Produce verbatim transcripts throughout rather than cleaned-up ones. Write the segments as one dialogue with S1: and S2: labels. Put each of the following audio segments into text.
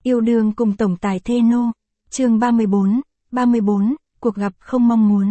S1: Yêu đương cùng tổng tài thê nô. Chương ba mươi bốn, ba mươi bốn, cuộc gặp không mong muốn.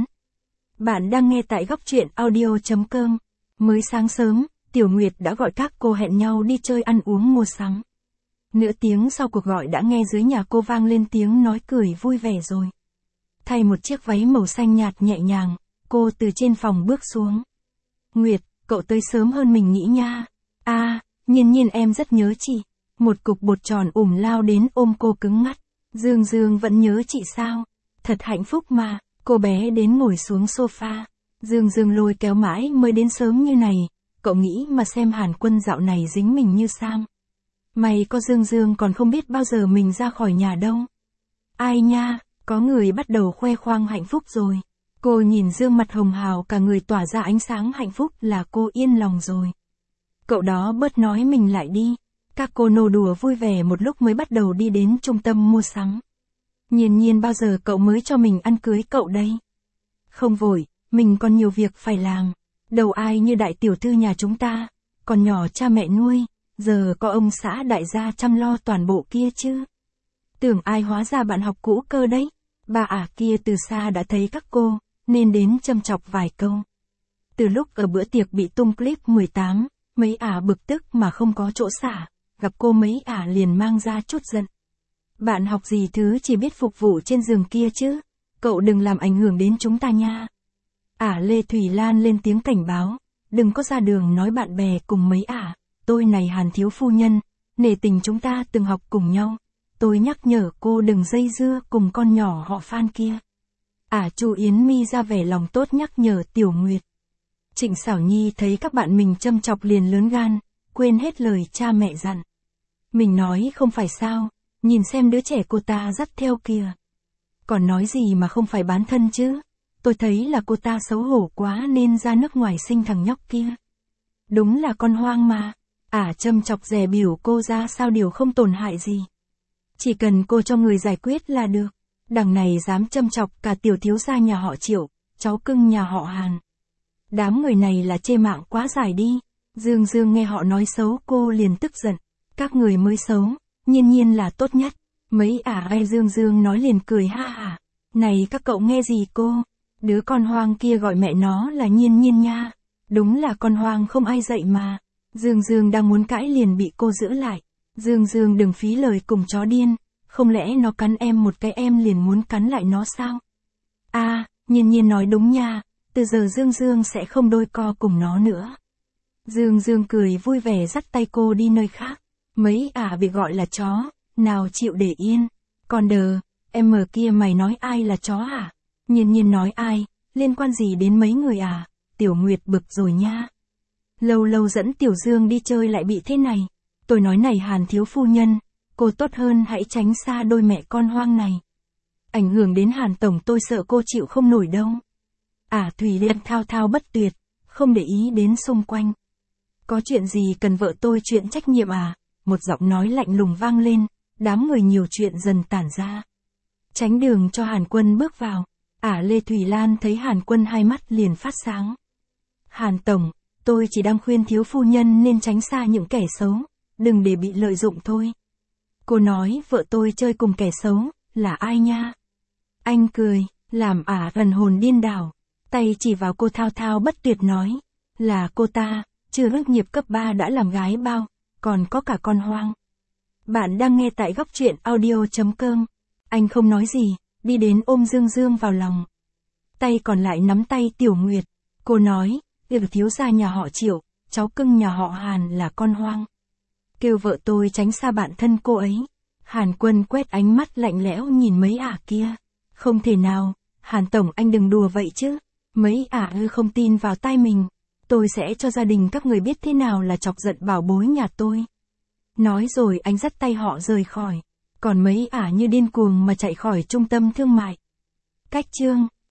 S1: Bạn đang nghe tại góc truyện audio chấm com. Mới sáng sớm, Tiểu Nguyệt đã gọi các cô hẹn nhau đi chơi ăn uống mua sắm. Nửa tiếng sau cuộc gọi đã nghe dưới nhà cô vang lên tiếng nói cười vui vẻ rồi. Thay một chiếc váy màu xanh nhạt nhẹ nhàng, cô từ trên phòng bước xuống. Nguyệt, cậu tới sớm hơn mình nghĩ nha. À, Nhiên Nhiên em rất nhớ chị. Một cục bột tròn ủm lao đến ôm cô cứng ngắt. Dương Dương vẫn nhớ chị sao? Thật hạnh phúc mà. Cô bé đến ngồi xuống sofa. Dương Dương lôi kéo mãi mới đến sớm như này. Cậu nghĩ mà xem Hàn Quân dạo này dính mình như Sam. May có Dương Dương còn không biết bao giờ mình ra khỏi nhà đâu. Ai nha, có người bắt đầu khoe khoang hạnh phúc rồi. Cô nhìn Dương mặt hồng hào cả người tỏa ra ánh sáng hạnh phúc là cô yên lòng rồi. Cậu đó bớt nói mình lại đi. Các cô nô đùa vui vẻ một lúc mới bắt đầu đi đến trung tâm mua sắm. Nhiên Nhiên bao giờ cậu mới cho mình ăn cưới cậu đây? Không vội, mình còn nhiều việc phải làm. Đâu ai như đại tiểu thư nhà chúng ta, còn nhỏ cha mẹ nuôi, giờ có ông xã đại gia chăm lo toàn bộ kia chứ. Tưởng ai hóa ra bạn học cũ cơ đấy. Bà ả kia từ xa đã thấy các cô, nên đến châm chọc vài câu. Từ lúc ở bữa tiệc bị tung clip mười tám, mấy ả bực tức mà không có chỗ xả, gặp cô mấy ả liền mang ra chút giận. Bạn học gì thứ chỉ biết phục vụ trên giường kia chứ, cậu đừng làm ảnh hưởng đến chúng ta nha. Ả Lê Thủy Lan lên tiếng cảnh báo, đừng có ra đường nói bạn bè cùng mấy ả, tôi này Hàn thiếu phu nhân, nể tình chúng ta từng học cùng nhau. Tôi nhắc nhở cô đừng dây dưa cùng con nhỏ họ Phan kia. Ả Chu Yến Mi ra vẻ lòng tốt nhắc nhở Tiểu Nguyệt. Trịnh Xảo Nhi thấy các bạn mình châm chọc liền lớn gan, quên hết lời cha mẹ dặn. Mình nói không phải sao, nhìn xem đứa trẻ cô ta dắt theo kìa. Còn nói gì mà không phải bán thân chứ, tôi thấy là cô ta xấu hổ quá nên ra nước ngoài sinh thằng nhóc kia. Đúng là con hoang mà, Ả châm chọc dè biểu cô ra sao điều không tổn hại gì. Chỉ cần cô cho người giải quyết là được. Đằng này dám châm chọc cả tiểu thiếu gia nhà họ Triệu, cháu cưng nhà họ Hàn. Đám người này là chê mạng quá dài đi. Dương Dương nghe họ nói xấu cô liền tức giận. Các người mới xấu, Nhiên Nhiên là tốt nhất. Mấy ả ai Dương Dương nói liền cười ha hả. Này các cậu nghe gì cô? Đứa con hoang kia gọi mẹ nó là Nhiên Nhiên nha. Đúng là con hoang không ai dạy mà. Dương Dương đang muốn cãi liền bị cô giữ lại. Dương Dương đừng phí lời cùng chó điên, không lẽ nó cắn em một cái em liền muốn cắn lại nó sao? À, Nhiên Nhiên nói đúng nha, từ giờ Dương Dương sẽ không đôi co cùng nó nữa. Dương Dương cười vui vẻ dắt tay cô đi nơi khác. Mấy ả bị gọi là chó, nào chịu để yên. Còn đờ, em ở kia mày nói ai là chó à? Nhiên Nhiên nói ai, liên quan gì đến mấy người à? Tiểu Nguyệt bực rồi nha. Lâu lâu dẫn Tiểu Dương đi chơi lại bị thế này. Tôi nói này Hàn thiếu phu nhân, cô tốt hơn hãy tránh xa đôi mẹ con hoang này. Ảnh hưởng đến Hàn tổng tôi sợ cô chịu không nổi đâu. Ả Thủy Liên thao thao bất tuyệt, không để ý đến xung quanh. Có chuyện gì cần vợ tôi chuyện trách nhiệm à? Một giọng nói lạnh lùng vang lên, đám người nhiều chuyện dần tản ra. Tránh đường cho Hàn Quân bước vào. Ả Lê Thủy Lan thấy Hàn Quân hai mắt liền phát sáng. Hàn tổng, tôi chỉ đang khuyên thiếu phu nhân nên tránh xa những kẻ xấu. Đừng để bị lợi dụng thôi. Cô nói vợ tôi chơi cùng kẻ xấu, là ai nha? Anh cười, làm Ả rần hồn điên đảo. Tay chỉ vào cô thao thao bất tuyệt nói. Là cô ta, chưa tốt nghiệp cấp ba đã làm gái bao, còn có cả con hoang. Bạn đang nghe tại góc truyện audio chấm com. Anh không nói gì, đi đến ôm Dương Dương vào lòng. Tay còn lại nắm tay Tiểu Nguyệt. Cô nói, được thiếu gia nhà họ Triệu, cháu cưng nhà họ Hàn là con hoang. Kêu vợ tôi tránh xa bạn thân cô ấy. Hàn Quân quét ánh mắt lạnh lẽo nhìn mấy ả kia. Không thể nào, Hàn tổng anh đừng đùa vậy chứ. Mấy ả ư không tin vào tai mình. Tôi sẽ cho gia đình các người biết thế nào là chọc giận bảo bối nhà tôi. Nói rồi anh dắt tay họ rời khỏi. Còn mấy ả như điên cuồng mà chạy khỏi trung tâm thương mại. Cách chương